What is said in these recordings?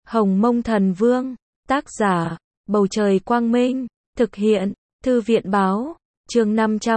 Hồng Mông Thần Vương, tác giả, Bầu Trời Quang Minh, thực hiện, Thư viện Báo, chương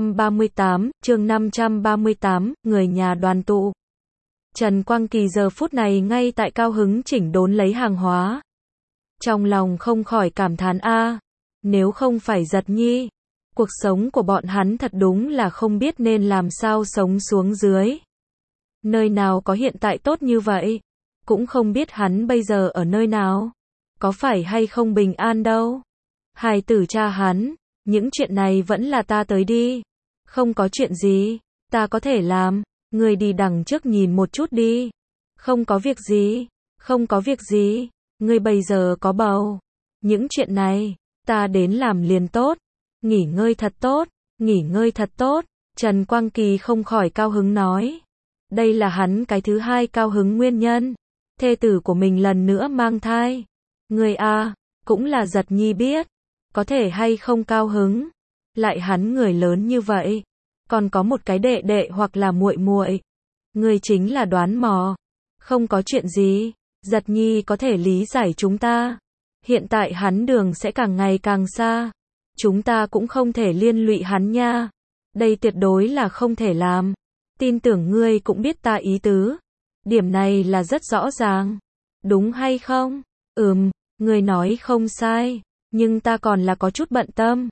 538, người nhà đoàn tụ. Trần Quang Kỳ giờ phút này ngay tại cao hứng chỉnh đốn lấy hàng hóa. Trong lòng không khỏi cảm thán nếu không phải Giật Nhi, cuộc sống của bọn hắn thật đúng là không biết nên làm sao sống xuống dưới. Nơi nào có hiện tại tốt như vậy, cũng không biết hắn bây giờ ở nơi nào, có phải hay không bình an đâu. Hài tử cha hắn, những chuyện này vẫn là ta tới đi, không có chuyện gì, ta có thể làm, ngươi đi đằng trước nhìn một chút đi. Không có việc gì, không có việc gì, ngươi bây giờ có bầu, những chuyện này, ta đến làm liền tốt, nghỉ ngơi thật tốt, nghỉ ngơi thật tốt. Trần Quang Kỳ không khỏi cao hứng nói. Đây là hắn cái thứ hai cao hứng nguyên nhân. Thê tử của mình lần nữa mang thai. Người cũng là Giật Nhi biết, có thể hay không cao hứng. Lại hắn người lớn như vậy, còn có một cái đệ đệ hoặc là muội muội. Người chính là đoán mò. Không có chuyện gì, Giật Nhi có thể lý giải chúng ta. Hiện tại hắn đường sẽ càng ngày càng xa. Chúng ta cũng không thể liên lụy hắn nha. Đây tuyệt đối là không thể làm. Tin tưởng ngươi cũng biết ta ý tứ. Điểm này là rất rõ ràng. Đúng hay không? Ngươi nói không sai. Nhưng ta còn là có chút bận tâm.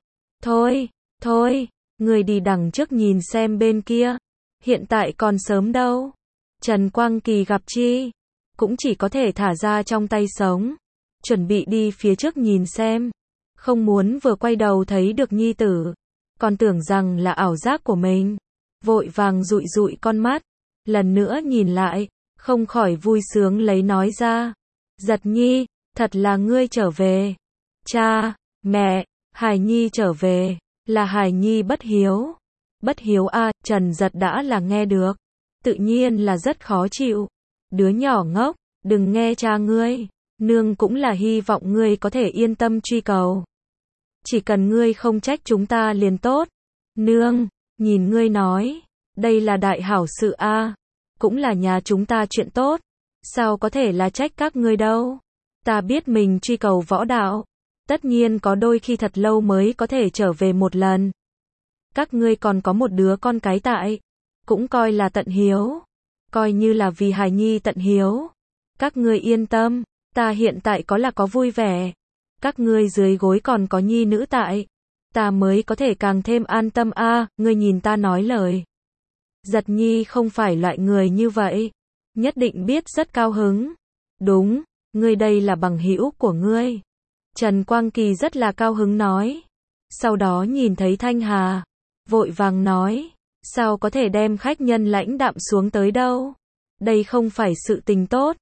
Thôi, ngươi đi đằng trước nhìn xem bên kia. Hiện tại còn sớm đâu. Trần Quang Kỳ gặp chi, cũng chỉ có thể thả ra trong tay sống. Chuẩn bị đi phía trước nhìn xem. Không muốn vừa quay đầu thấy được nhi tử, còn tưởng rằng là ảo giác của mình. Vội vàng dụi dụi con mắt, lần nữa nhìn lại, không khỏi vui sướng lấy nói ra. Giật Nhi, thật là ngươi trở về. Cha, mẹ, Hải Nhi trở về, là Hải Nhi bất hiếu. Bất hiếu Trần Giật đã là nghe được, tự nhiên là rất khó chịu. Đứa nhỏ ngốc, đừng nghe cha ngươi, nương cũng là hy vọng ngươi có thể yên tâm truy cầu. Chỉ cần ngươi không trách chúng ta liền tốt. Nương, nhìn ngươi nói, đây là đại hảo sự cũng là nhà chúng ta chuyện tốt, sao có thể là trách các ngươi đâu. Ta biết mình truy cầu võ đạo, tất nhiên có đôi khi thật lâu mới có thể trở về một lần. Các ngươi còn có một đứa con cái tại, cũng coi là tận hiếu, coi như là vì Hải Nhi tận hiếu. Các ngươi yên tâm, ta hiện tại có vui vẻ. Các ngươi dưới gối còn có nhi nữ tại, ta mới có thể càng thêm an tâm ngươi nhìn ta nói lời. Giật Nhi không phải loại người như vậy, nhất định biết rất cao hứng. Đúng, ngươi đây là bằng hữu của ngươi. Trần Quang Kỳ rất là cao hứng nói. Sau đó nhìn thấy Thanh Hà, vội vàng nói, sao có thể đem khách nhân lãnh đạm xuống tới đâu. Đây không phải sự tình tốt.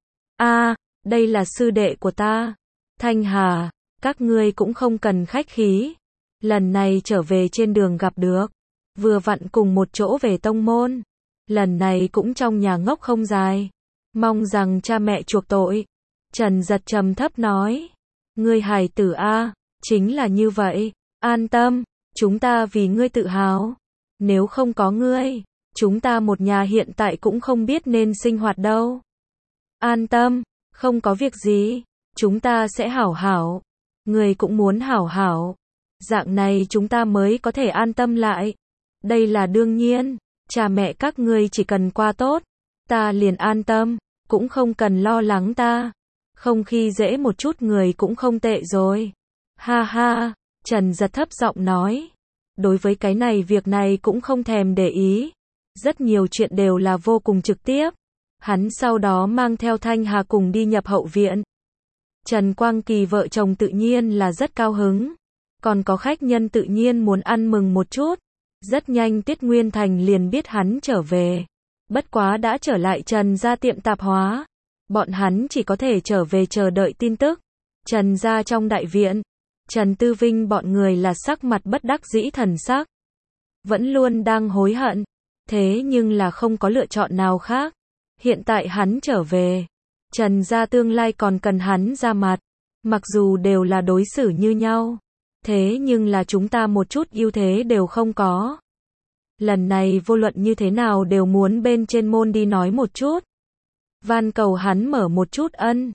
Đây là sư đệ của ta. Thanh Hà, các ngươi cũng không cần khách khí. Lần này trở về trên đường gặp được, vừa vặn cùng một chỗ về tông môn. Lần này cũng trong nhà ngốc không dài, mong rằng cha mẹ chuộc tội. Trần Giật trầm thấp nói, ngươi hài tử chính là như vậy, an tâm, chúng ta vì ngươi tự hào. Nếu không có ngươi, chúng ta một nhà hiện tại cũng không biết nên sinh hoạt đâu. An tâm, không có việc gì, chúng ta sẽ hảo hảo. Ngươi cũng muốn hảo hảo, dạng này chúng ta mới có thể an tâm lại. Đây là đương nhiên, cha mẹ các ngươi chỉ cần qua tốt, ta liền an tâm, cũng không cần lo lắng ta. Không khi dễ một chút người cũng không tệ rồi. Ha ha, Trần Giật thấp giọng nói. Đối với cái này việc này cũng không thèm để ý. Rất nhiều chuyện đều là vô cùng trực tiếp. Hắn sau đó mang theo Thanh Hà cùng đi nhập hậu viện. Trần Quang Kỳ vợ chồng tự nhiên là rất cao hứng. Còn có khách nhân tự nhiên muốn ăn mừng một chút. Rất nhanh Tiết Nguyên Thành liền biết hắn trở về. Bất quá đã trở lại Trần gia tiệm tạp hóa. Bọn hắn chỉ có thể trở về chờ đợi tin tức. Trần gia trong đại viện, Trần Tư Vinh bọn người là sắc mặt bất đắc dĩ thần sắc. Vẫn luôn đang hối hận. Thế nhưng là không có lựa chọn nào khác. Hiện tại hắn trở về, Trần gia tương lai còn cần hắn ra mặt. Mặc dù đều là đối xử như nhau, thế nhưng là chúng ta một chút ưu thế đều không có. Lần này vô luận như thế nào đều muốn bên trên môn đi nói một chút. Van cầu hắn mở một chút ân.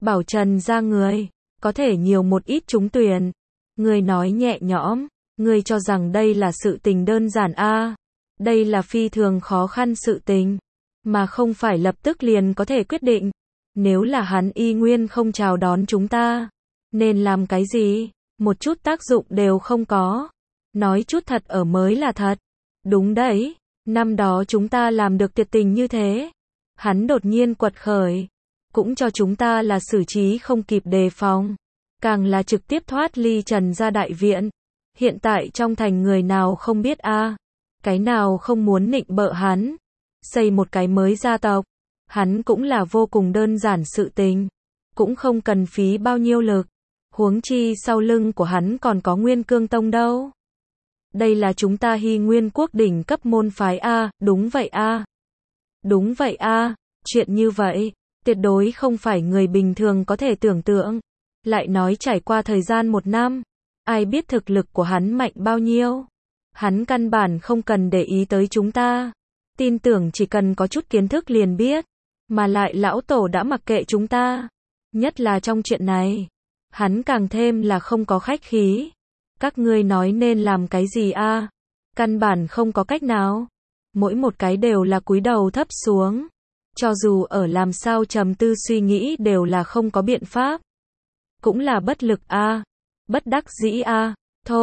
bảo Trần gia người, có thể nhiều một ít trúng tuyển. Người nói nhẹ nhõm, người cho rằng đây là sự tình đơn giản a? Đây là phi thường khó khăn sự tình, mà không phải lập tức liền có thể quyết định. Nếu là hắn y nguyên không chào đón chúng ta, nên làm cái gì? Một chút tác dụng đều không có. Nói chút thật ở mới là thật. Đúng đấy, năm đó chúng ta làm được tuyệt tình như thế. Hắn đột nhiên quật khởi, cũng cho chúng ta là xử trí không kịp đề phòng. Càng là trực tiếp thoát ly Trần gia đại viện. Hiện tại trong thành người nào không biết a? Cái nào không muốn nịnh bợ hắn? Xây một cái mới gia tộc, hắn cũng là vô cùng đơn giản sự tình, cũng không cần phí bao nhiêu lực. Huống chi sau lưng của hắn còn có Nguyên Cương Tông đâu. Đây là chúng ta Hy Nguyên quốc đỉnh cấp môn phái a, đúng vậy a. Đúng vậy a, chuyện như vậy, tuyệt đối không phải người bình thường có thể tưởng tượng. Lại nói trải qua thời gian 1 năm, ai biết thực lực của hắn mạnh bao nhiêu. Hắn căn bản không cần để ý tới chúng ta. Tin tưởng chỉ cần có chút kiến thức liền biết. Mà lại lão tổ đã mặc kệ chúng ta. Nhất là trong chuyện này, hắn càng thêm là không có khách khí. Các ngươi nói nên làm cái gì a? Căn bản không có cách nào. Mỗi một cái đều là cúi đầu thấp xuống. Cho dù ở làm sao trầm tư suy nghĩ đều là không có biện pháp. Cũng là bất lực a, bất đắc dĩ a.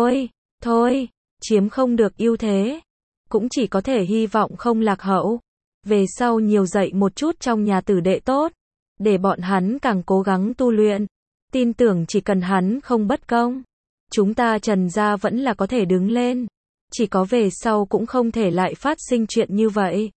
Thôi, chiếm không được ưu thế. Cũng chỉ có thể hy vọng không lạc hậu. Về sau nhiều dạy một chút trong nhà tử đệ tốt. Để bọn hắn càng cố gắng tu luyện. Tin tưởng chỉ cần hắn không bất công, chúng ta Trần gia vẫn là có thể đứng lên. Chỉ có về sau cũng không thể lại phát sinh chuyện như vậy.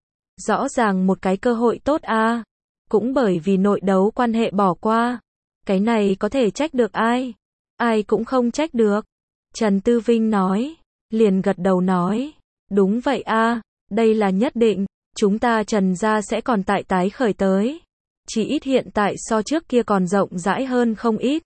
Rõ ràng một cái cơ hội tốt a, cũng bởi vì nội đấu quan hệ bỏ qua. Cái này có thể trách được ai? Ai cũng không trách được. Trần Tư Vinh nói, liền gật đầu nói, đúng vậy a, đây là nhất định, chúng ta Trần gia sẽ còn tái khởi tới. Chỉ ít hiện tại so trước kia còn rộng rãi hơn không ít.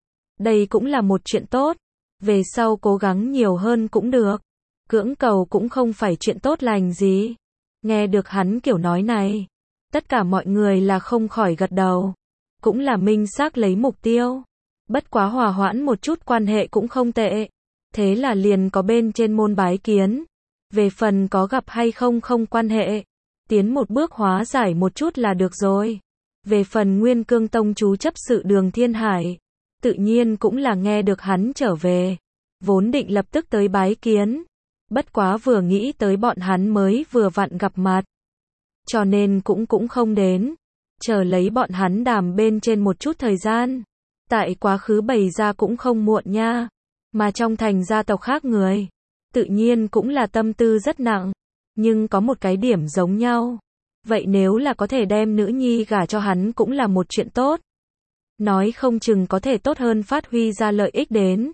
Đây cũng là một chuyện tốt, về sau cố gắng nhiều hơn cũng được. Cưỡng cầu cũng không phải chuyện tốt lành gì. Nghe được hắn kiểu nói này, tất cả mọi người là không khỏi gật đầu. Cũng là minh xác lấy mục tiêu. Bất quá hòa hoãn một chút quan hệ cũng không tệ. Thế là liền có bên trên môn bái kiến. Về phần có gặp hay không không quan hệ. Tiến một bước hóa giải một chút là được rồi. Về phần Nguyên Cương Tông chú chấp sự Đường Thiên Hải, tự nhiên cũng là nghe được hắn trở về. Vốn định lập tức tới bái kiến. Bất quá vừa nghĩ tới bọn hắn mới vừa vặn gặp mặt. Cho nên cũng không đến. Chờ lấy bọn hắn đàm bên trên một chút thời gian. Tại quá khứ bày ra cũng không muộn nha. Mà trong thành gia tộc khác người, tự nhiên cũng là tâm tư rất nặng. Nhưng có một cái điểm giống nhau. Vậy nếu là có thể đem nữ nhi gả cho hắn cũng là một chuyện tốt. Nói không chừng có thể tốt hơn phát huy ra lợi ích đến.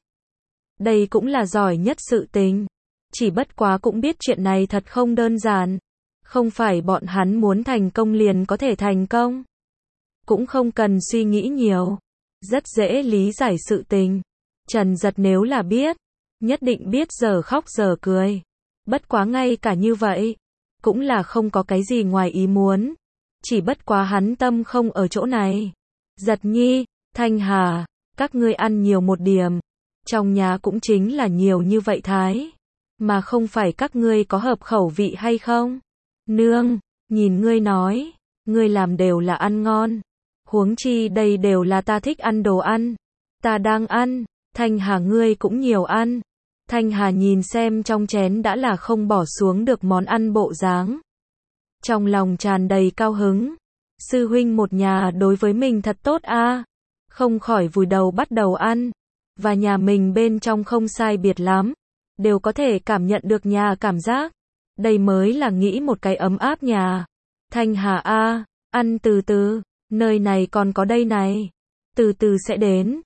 Đây cũng là giỏi nhất sự tình. Chỉ bất quá cũng biết chuyện này thật không đơn giản. Không phải bọn hắn muốn thành công liền có thể thành công. Cũng không cần suy nghĩ nhiều. Rất dễ lý giải sự tình. Trần Giật nếu là biết, nhất định biết giờ khóc giờ cười. Bất quá ngay cả như vậy, cũng là không có cái gì ngoài ý muốn. Chỉ bất quá hắn tâm không ở chỗ này. Giật Nhi, Thanh Hà, các ngươi ăn nhiều một điểm. Trong nhà cũng chính là nhiều như vậy thái. Mà không phải các ngươi có hợp khẩu vị hay không? Nương, nhìn ngươi nói, ngươi làm đều là ăn ngon. Huống chi đây đều là ta thích ăn đồ ăn. Ta đang ăn, Thanh Hà ngươi cũng nhiều ăn. Thanh Hà nhìn xem trong chén đã là không bỏ xuống được món ăn bộ dáng. Trong lòng tràn đầy cao hứng. Sư huynh một nhà đối với mình thật tốt a. Không khỏi vùi đầu bắt đầu ăn. Và nhà mình bên trong không sai biệt lắm. Đều có thể cảm nhận được nhà cảm giác. Đây mới là nghĩ một cái ấm áp nhà. Thanh Hà a, ăn từ từ, nơi này còn có đây này. Từ từ sẽ đến.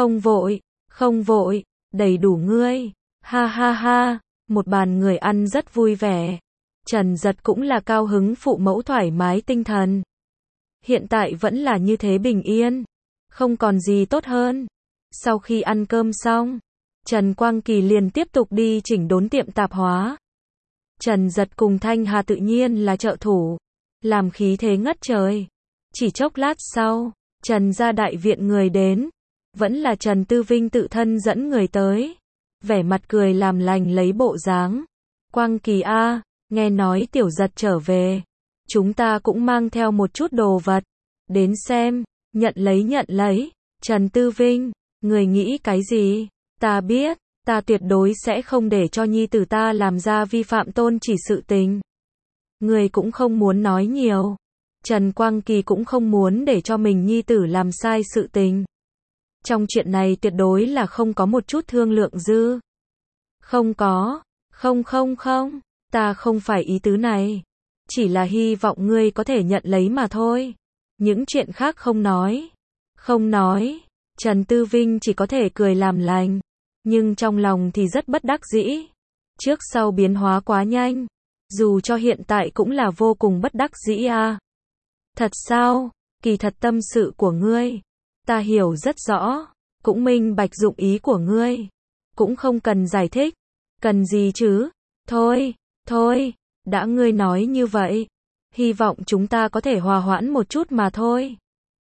Không vội, đầy đủ ngươi. Ha ha ha, một bàn người ăn rất vui vẻ. Trần Giật cũng là cao hứng phụ mẫu thoải mái tinh thần. Hiện tại vẫn là như thế bình yên. Không còn gì tốt hơn. Sau khi ăn cơm xong, Trần Quang Kỳ liền tiếp tục đi chỉnh đốn tiệm tạp hóa. Trần Giật cùng Thanh Hà tự nhiên là trợ thủ. Làm khí thế ngất trời. Chỉ chốc lát sau, Trần gia đại viện người đến, vẫn là Trần Tư Vinh tự thân dẫn người tới. Vẻ mặt cười làm lành lấy bộ dáng. Quang Kỳ a, nghe nói Tiểu Giật trở về. Chúng ta cũng mang theo một chút đồ vật. Đến xem, nhận lấy. Trần Tư Vinh, người nghĩ cái gì? Ta biết, ta tuyệt đối sẽ không để cho nhi tử ta làm ra vi phạm tôn chỉ sự tình. Người cũng không muốn nói nhiều. Trần Quang Kỳ cũng không muốn để cho mình nhi tử làm sai sự tình. Trong chuyện này tuyệt đối là không có một chút thương lượng dư. Không có, không, ta không phải ý tứ này. Chỉ là hy vọng ngươi có thể nhận lấy mà thôi. Những chuyện khác không nói. Không nói, Trần Tư Vinh chỉ có thể cười làm lành. Nhưng trong lòng thì rất bất đắc dĩ. Trước sau biến hóa quá nhanh. Dù cho hiện tại cũng là vô cùng bất đắc dĩ a. Thật sao? Kỳ thật tâm sự của ngươi. Ta hiểu rất rõ. Cũng minh bạch dụng ý của ngươi. Cũng không cần giải thích. Cần gì chứ? Thôi, đã ngươi nói như vậy. Hy vọng chúng ta có thể hòa hoãn một chút mà thôi.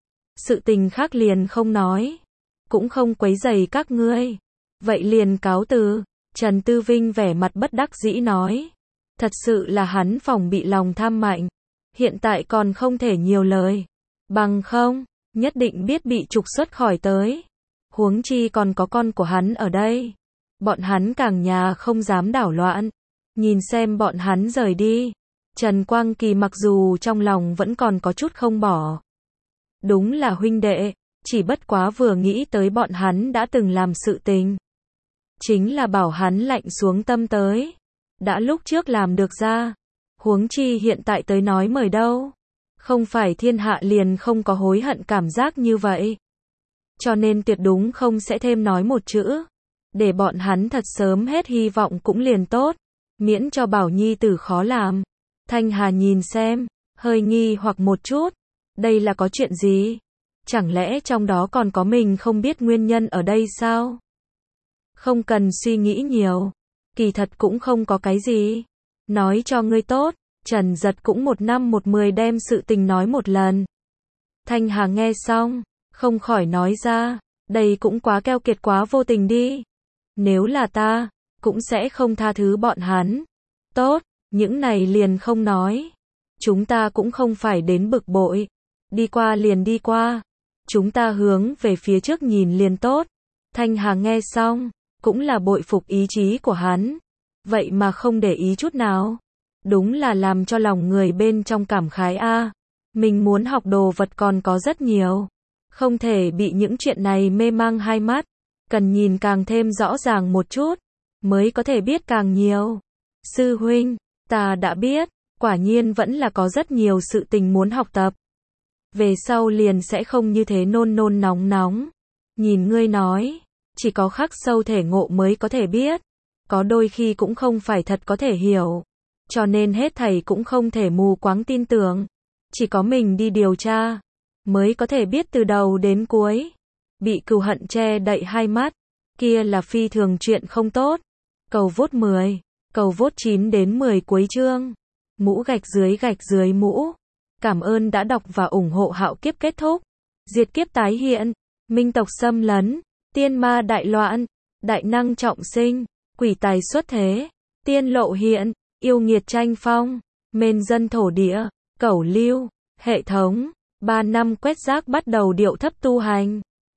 Sự tình khác liền không nói. Cũng không quấy rầy các ngươi. Vậy liền cáo từ. Trần Tư Vinh vẻ mặt bất đắc dĩ nói. Thật sự là hắn phòng bị lòng tham mạnh. Hiện tại còn không thể nhiều lời. Bằng không, nhất định biết bị trục xuất khỏi tới. Huống chi còn có con của hắn ở đây. Bọn hắn càng nhà không dám đảo loạn. Nhìn xem bọn hắn rời đi. Trần Quang Kỳ mặc dù trong lòng vẫn còn có chút không bỏ. Đúng là huynh đệ, chỉ bất quá vừa nghĩ tới bọn hắn đã từng làm sự tình. Chính là bảo hắn lạnh xuống tâm tới. Đã lúc trước làm được ra. Huống chi hiện tại tới nói mời đâu. Không phải thiên hạ liền không có hối hận cảm giác như vậy. Cho nên tuyệt đúng không sẽ thêm nói một chữ. Để bọn hắn thật sớm hết hy vọng cũng liền tốt. Miễn cho bảo nhi tử khó làm. Thanh Hà nhìn xem, hơi nghi hoặc một chút. Đây là có chuyện gì? Chẳng lẽ trong đó còn có mình không biết nguyên nhân ở đây sao? Không cần suy nghĩ nhiều. Kỳ thật cũng không có cái gì. Nói cho ngươi tốt, Trần Giật cũng 1 năm 1 10 đem sự tình nói một lần. Thanh Hà nghe xong, không khỏi nói ra, đây cũng quá keo kiệt quá vô tình đi. Nếu là ta, cũng sẽ không tha thứ bọn hắn. Tốt, những này liền không nói. Chúng ta cũng không phải đến bực bội. Đi qua liền đi qua. Chúng ta hướng về phía trước nhìn liền tốt. Thanh Hà nghe xong, cũng là bội phục ý chí của hắn. Vậy mà không để ý chút nào. Đúng là làm cho lòng người bên trong cảm khái a. Mình muốn học đồ vật còn có rất nhiều. Không thể bị những chuyện này mê mang hai mắt. Cần nhìn càng thêm rõ ràng một chút. Mới có thể biết càng nhiều. Sư huynh, ta đã biết. Quả nhiên vẫn là có rất nhiều sự tình muốn học tập. Về sau liền sẽ không như thế nôn nóng. Nhìn ngươi nói. Chỉ có khắc sâu thể ngộ mới có thể biết. Có đôi khi cũng không phải thật có thể hiểu. Cho nên hết thầy cũng không thể mù quáng tin tưởng. Chỉ có mình đi điều tra. Mới có thể biết từ đầu đến cuối. Bị cừu hận che đậy hai mắt. Kia là phi thường chuyện không tốt. Cầu vốt 10. Cầu vốt 9 đến 10 cuối chương. Mũ gạch dưới mũ. Cảm ơn đã đọc và ủng hộ Hạo Kiếp kết thúc. Diệt kiếp tái hiện. Minh tộc xâm lấn. Tiên ma đại loạn. Đại năng trọng sinh. Quỷ tài xuất thế. Tiên lộ hiện. Yêu nghiệt tranh phong. Mên dân thổ địa. Cẩu lưu. Hệ thống. 3 năm quét rác bắt đầu điệu thấp tu hành.